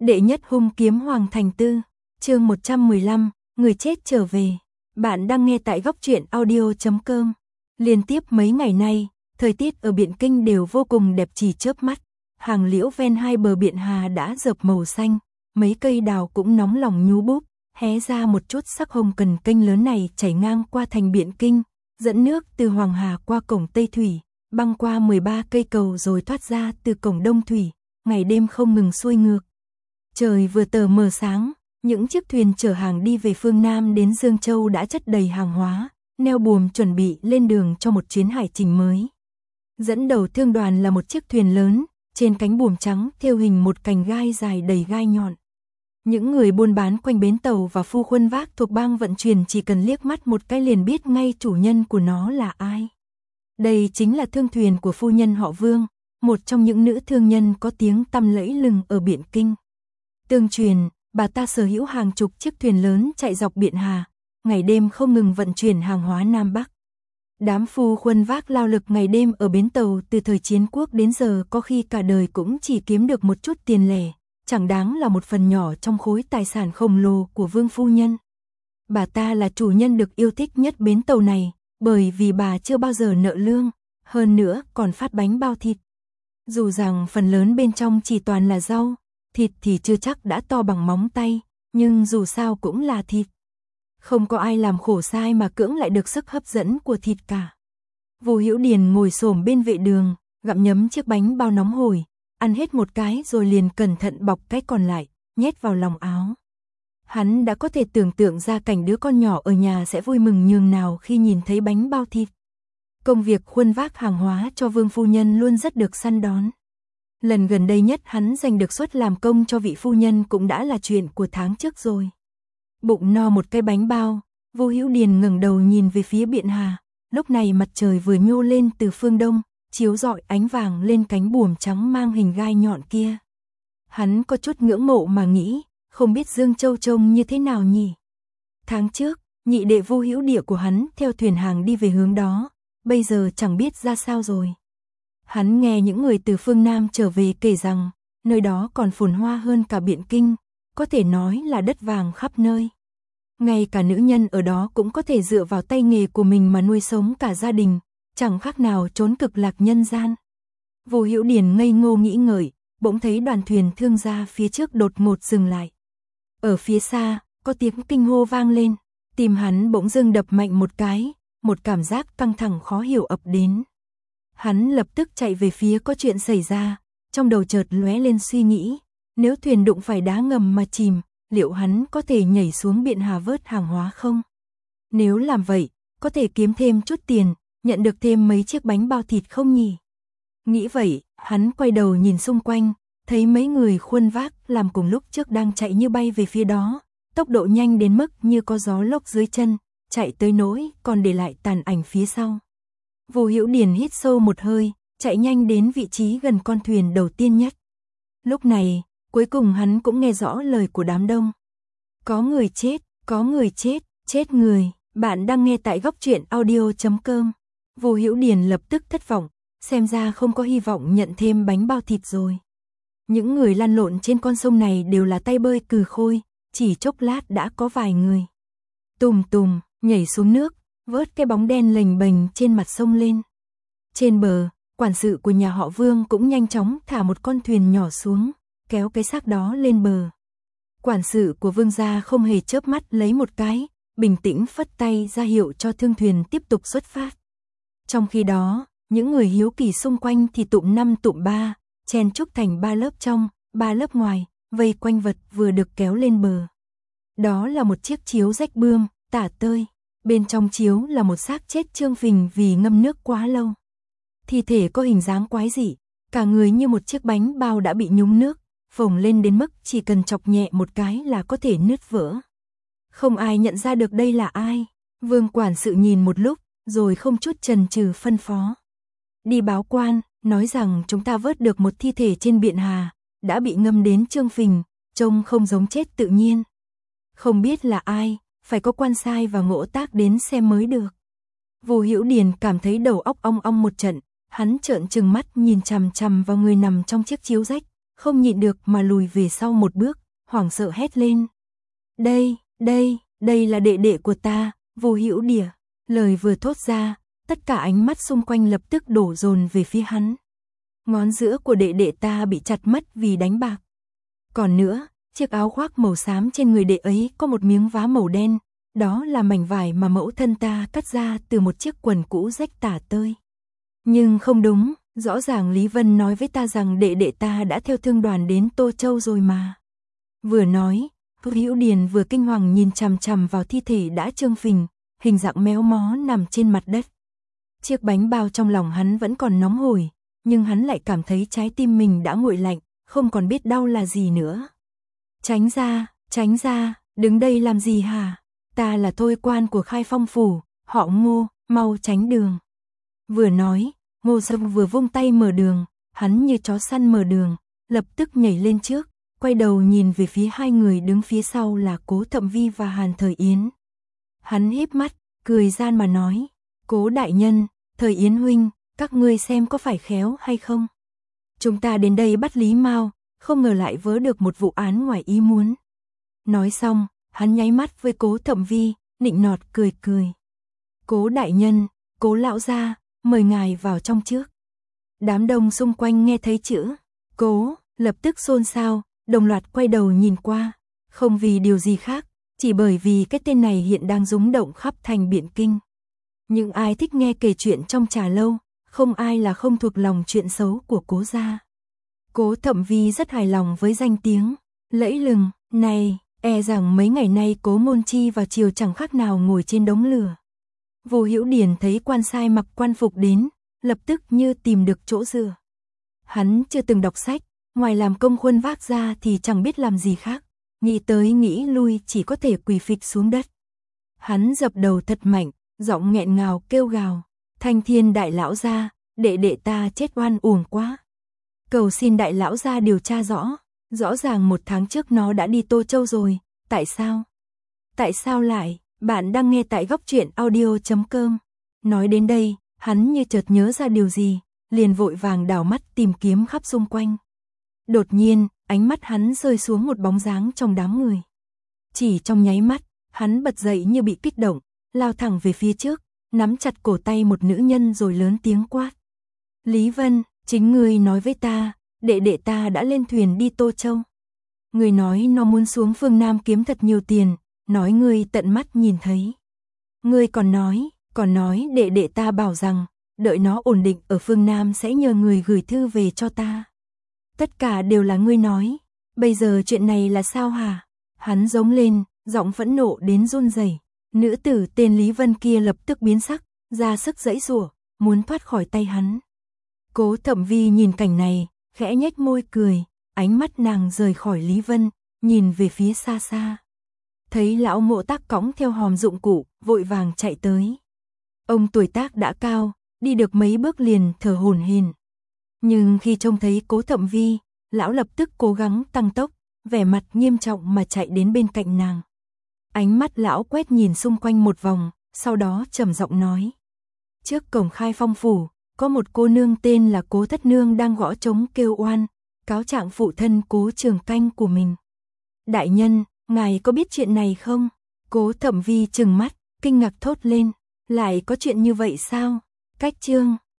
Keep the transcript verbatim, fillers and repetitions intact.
Đệ nhất hung kiếm Hoàng Thành Tư, chương một trăm mười lăm, người chết trở về. Bạn đang nghe tại góc truyện audio chấm com. Liên tiếp mấy ngày nay, thời tiết ở Biện Kinh đều vô cùng đẹp chỉ chớp mắt. Hàng liễu ven hai bờ Biện Hà đã rợp màu xanh, mấy cây đào cũng nóng lòng nhú búp, hé ra một chút sắc hồng. Cần kênh lớn này chảy ngang qua thành Biện Kinh, dẫn nước từ Hoàng Hà qua cổng Tây Thủy, băng qua mười ba cây cầu rồi thoát ra từ cổng Đông Thủy, ngày đêm không ngừng xuôi ngược. Trời vừa tờ mờ sáng, những chiếc thuyền chở hàng đi về phương Nam đến Dương Châu đã chất đầy hàng hóa, neo buồm chuẩn bị lên đường cho một chuyến hải trình mới. Dẫn đầu thương đoàn là một chiếc thuyền lớn, trên cánh buồm trắng thêu hình một cành gai dài đầy gai nhọn. Những người buôn bán quanh bến tàu và phu khuân vác thuộc bang vận chuyển chỉ cần liếc mắt một cái liền biết ngay chủ nhân của nó là ai. Đây chính là thương thuyền của phu nhân họ Vương, một trong những nữ thương nhân có tiếng tăm lẫy lừng ở Biện Kinh. Tương truyền, bà ta sở hữu hàng chục chiếc thuyền lớn chạy dọc Biện Hà, ngày đêm không ngừng vận chuyển hàng hóa Nam Bắc. Đám phu khuân vác lao lực ngày đêm ở bến tàu từ thời chiến quốc đến giờ có khi cả đời cũng chỉ kiếm được một chút tiền lẻ, chẳng đáng là một phần nhỏ trong khối tài sản khổng lồ của Vương phu nhân. Bà ta là chủ nhân được yêu thích nhất bến tàu này, bởi vì bà chưa bao giờ nợ lương, hơn nữa còn phát bánh bao thịt. Dù rằng phần lớn bên trong chỉ toàn là rau, thịt thì chưa chắc đã to bằng móng tay, nhưng dù sao cũng là thịt. Không có ai làm khổ sai mà cưỡng lại được sức hấp dẫn của thịt cả. Vô Hữu Điền ngồi xổm bên vệ đường, gặm nhấm chiếc bánh bao nóng hổi, ăn hết một cái rồi liền cẩn thận bọc cái còn lại, nhét vào lòng áo. Hắn đã có thể tưởng tượng ra cảnh đứa con nhỏ ở nhà sẽ vui mừng nhường nào khi nhìn thấy bánh bao thịt. Công việc khuân vác hàng hóa cho Vương phu nhân luôn rất được săn đón. Lần gần đây nhất hắn giành được suất làm công cho vị phu nhân cũng đã là chuyện của tháng trước rồi. Bụng no một cái bánh bao, Vô Hữu Điền ngẩng đầu nhìn về phía Biện Hà, lúc này mặt trời vừa nhô lên từ phương đông, chiếu rọi ánh vàng lên cánh buồm trắng mang hình gai nhọn kia. Hắn có chút ngưỡng mộ mà nghĩ, không biết Dương Châu trông như thế nào nhỉ? Tháng trước, nhị đệ Vô Hữu Địa của hắn theo thuyền hàng đi về hướng đó, bây giờ chẳng biết ra sao rồi. Hắn nghe những người từ phương Nam trở về kể rằng, nơi đó còn phồn hoa hơn cả Biện Kinh, có thể nói là đất vàng khắp nơi. Ngay cả nữ nhân ở đó cũng có thể dựa vào tay nghề của mình mà nuôi sống cả gia đình, chẳng khác nào trốn cực lạc nhân gian. Vô Hữu Điền ngây ngô nghĩ ngợi, bỗng thấy đoàn thuyền thương gia phía trước đột ngột dừng lại. Ở phía xa, có tiếng kinh hô vang lên, tim hắn bỗng dưng đập mạnh một cái, một cảm giác căng thẳng khó hiểu ập đến. Hắn lập tức chạy về phía có chuyện xảy ra, trong đầu chợt lóe lên suy nghĩ, nếu thuyền đụng phải đá ngầm mà chìm, liệu hắn có thể nhảy xuống Biện Hà vớt hàng hóa không? Nếu làm vậy, có thể kiếm thêm chút tiền, nhận được thêm mấy chiếc bánh bao thịt không nhỉ? Nghĩ vậy, hắn quay đầu nhìn xung quanh, thấy mấy người khuân vác làm cùng lúc trước đang chạy như bay về phía đó, tốc độ nhanh đến mức như có gió lốc dưới chân, chạy tới nỗi còn để lại tàn ảnh phía sau. Vô Hữu Điền hít sâu một hơi, chạy nhanh đến vị trí gần con thuyền đầu tiên nhất. Lúc này, cuối cùng hắn cũng nghe rõ lời của đám đông. Có người chết, có người chết, chết người. Bạn đang nghe tại góc truyện audio chấm com. Vô Hữu Điền lập tức thất vọng, xem ra không có hy vọng nhận thêm bánh bao thịt rồi. Những người lăn lộn trên con sông này đều là tay bơi cừ khôi, chỉ chốc lát đã có vài người tùm tùm nhảy xuống nước, vớt cái bóng đen lềnh bềnh trên mặt sông lên. Trên bờ, quản sự của nhà họ Vương cũng nhanh chóng thả một con thuyền nhỏ xuống, kéo cái xác đó lên bờ. Quản sự của Vương gia không hề chớp mắt lấy một cái, bình tĩnh phất tay ra hiệu cho thương thuyền tiếp tục xuất phát. Trong khi đó, những người hiếu kỳ xung quanh thì tụm năm tụm ba, chen chúc thành ba lớp trong, ba lớp ngoài, vây quanh vật vừa được kéo lên bờ. Đó là một chiếc chiếu rách bươm, tả tơi. Bên trong chiếu là một xác chết trương phình vì ngâm nước quá lâu. Thi thể có hình dáng quái dị, cả người như một chiếc bánh bao đã bị nhúng nước, phồng lên đến mức chỉ cần chọc nhẹ một cái là có thể nứt vỡ. Không ai nhận ra được đây là ai. Vương quản sự nhìn một lúc, rồi không chút chần chừ phân phó. Đi báo quan, nói rằng chúng ta vớt được một thi thể trên Biện Hà, đã bị ngâm đến trương phình, trông không giống chết tự nhiên. Không biết là ai, phải có quan sai và ngộ tác đến xem mới được. Vô Hữu Điền cảm thấy đầu óc ong ong một trận, hắn trợn trừng mắt nhìn chằm chằm vào người nằm trong chiếc chiếu rách, không nhịn được mà lùi về sau một bước, hoảng sợ hét lên. Đây, đây, đây là đệ đệ của ta, Vô Hữu Đỉa. Lời vừa thốt ra, tất cả ánh mắt xung quanh lập tức đổ dồn về phía hắn. Ngón giữa của đệ đệ ta bị chặt mất vì đánh bạc. Còn nữa, chiếc áo khoác màu xám trên người đệ ấy có một miếng vá màu đen, đó là mảnh vải mà mẫu thân ta cắt ra từ một chiếc quần cũ rách tả tơi. Nhưng không đúng, rõ ràng Lý Vân nói với ta rằng đệ đệ ta đã theo thương đoàn đến Tô Châu rồi mà. Vừa nói, Vô Hữu Điền vừa kinh hoàng nhìn chằm chằm vào thi thể đã trương phình, hình dạng méo mó nằm trên mặt đất. Chiếc bánh bao trong lòng hắn vẫn còn nóng hổi, nhưng hắn lại cảm thấy trái tim mình đã nguội lạnh, không còn biết đau là gì nữa. Tránh ra, tránh ra, đứng đây làm gì hả? Ta là thôi quan của Khai Phong phủ, họ Ngô, mau tránh đường. Vừa nói, Ngô Sâm vừa vung tay mở đường, hắn như chó săn mở đường, lập tức nhảy lên trước, quay đầu nhìn về phía hai người đứng phía sau là Cố Thậm Vi và Hàn Thời Yến. Hắn híp mắt, cười gian mà nói, Cố đại nhân, Thời Yến huynh, các ngươi xem có phải khéo hay không? Chúng ta đến đây bắt Lý Mao, không ngờ lại vớ được một vụ án ngoài ý muốn. Nói xong, hắn nháy mắt với Cố Thậm Vi, nịnh nọt cười cười. Cố đại nhân, Cố lão gia, mời ngài vào trong trước. Đám đông xung quanh nghe thấy chữ Cố, lập tức xôn xao, đồng loạt quay đầu nhìn qua, không vì điều gì khác, chỉ bởi vì cái tên này hiện đang rúng động khắp thành Biện Kinh. Nhưng ai thích nghe kể chuyện trong trà lâu, không ai là không thuộc lòng chuyện xấu của Cố gia. Cố Thậm Vi rất hài lòng với danh tiếng lẫy lừng này, e rằng mấy ngày nay Cố Môn Chi vào chiều chẳng khác nào ngồi trên đống lửa. Vô Hữu Điền thấy quan sai mặc quan phục đến, lập tức như tìm được chỗ dựa. Hắn chưa từng đọc sách, ngoài làm công khuân vác ra thì chẳng biết làm gì khác, nghĩ tới nghĩ lui chỉ có thể quỳ phịch xuống đất. Hắn dập đầu thật mạnh, giọng nghẹn ngào kêu gào, Thanh Thiên đại lão gia, đệ đệ ta chết oan uổng quá. Cầu xin đại lão gia điều tra rõ, rõ ràng một tháng trước nó đã đi Tô Châu rồi, tại sao? Tại sao lại? Bạn đang nghe tại góc truyện audio chấm com. Nói đến đây, hắn như chợt nhớ ra điều gì, liền vội vàng đảo mắt tìm kiếm khắp xung quanh. Đột nhiên, ánh mắt hắn rơi xuống một bóng dáng trong đám người. Chỉ trong nháy mắt, hắn bật dậy như bị kích động, lao thẳng về phía trước, nắm chặt cổ tay một nữ nhân rồi lớn tiếng quát. Lý Vân, chính ngươi nói với ta, đệ đệ ta đã lên thuyền đi Tô Châu. Ngươi nói nó muốn xuống phương Nam kiếm thật nhiều tiền, nói ngươi tận mắt nhìn thấy. Ngươi còn nói, còn nói đệ đệ ta bảo rằng, đợi nó ổn định ở phương Nam sẽ nhờ người gửi thư về cho ta. Tất cả đều là ngươi nói, bây giờ chuyện này là sao hả? Hắn giống lên, giọng phẫn nộ đến run rẩy. Nữ tử tên Lý Vân kia lập tức biến sắc, ra sức giãy giụa, muốn thoát khỏi tay hắn. Cố Thậm Vi nhìn cảnh này, khẽ nhếch môi cười, ánh mắt nàng rời khỏi Lý Vân, nhìn về phía xa xa. Thấy lão Mộ Tác cõng theo hòm dụng cụ, vội vàng chạy tới. Ông tuổi tác đã cao, đi được mấy bước liền thở hổn hển. Nhưng khi trông thấy Cố Thậm Vi, lão lập tức cố gắng tăng tốc, vẻ mặt nghiêm trọng mà chạy đến bên cạnh nàng. Ánh mắt lão quét nhìn xung quanh một vòng, sau đó trầm giọng nói. Trước cổng Khai Phong phủ, có một cô nương tên là Cố Thất Nương đang gõ trống kêu oan, cáo trạng phụ thân Cố Trường Canh của mình. Đại nhân, ngài có biết chuyện này không? Cố Thậm Vi trừng mắt, kinh ngạc thốt lên, lại có chuyện như vậy sao? Cách chương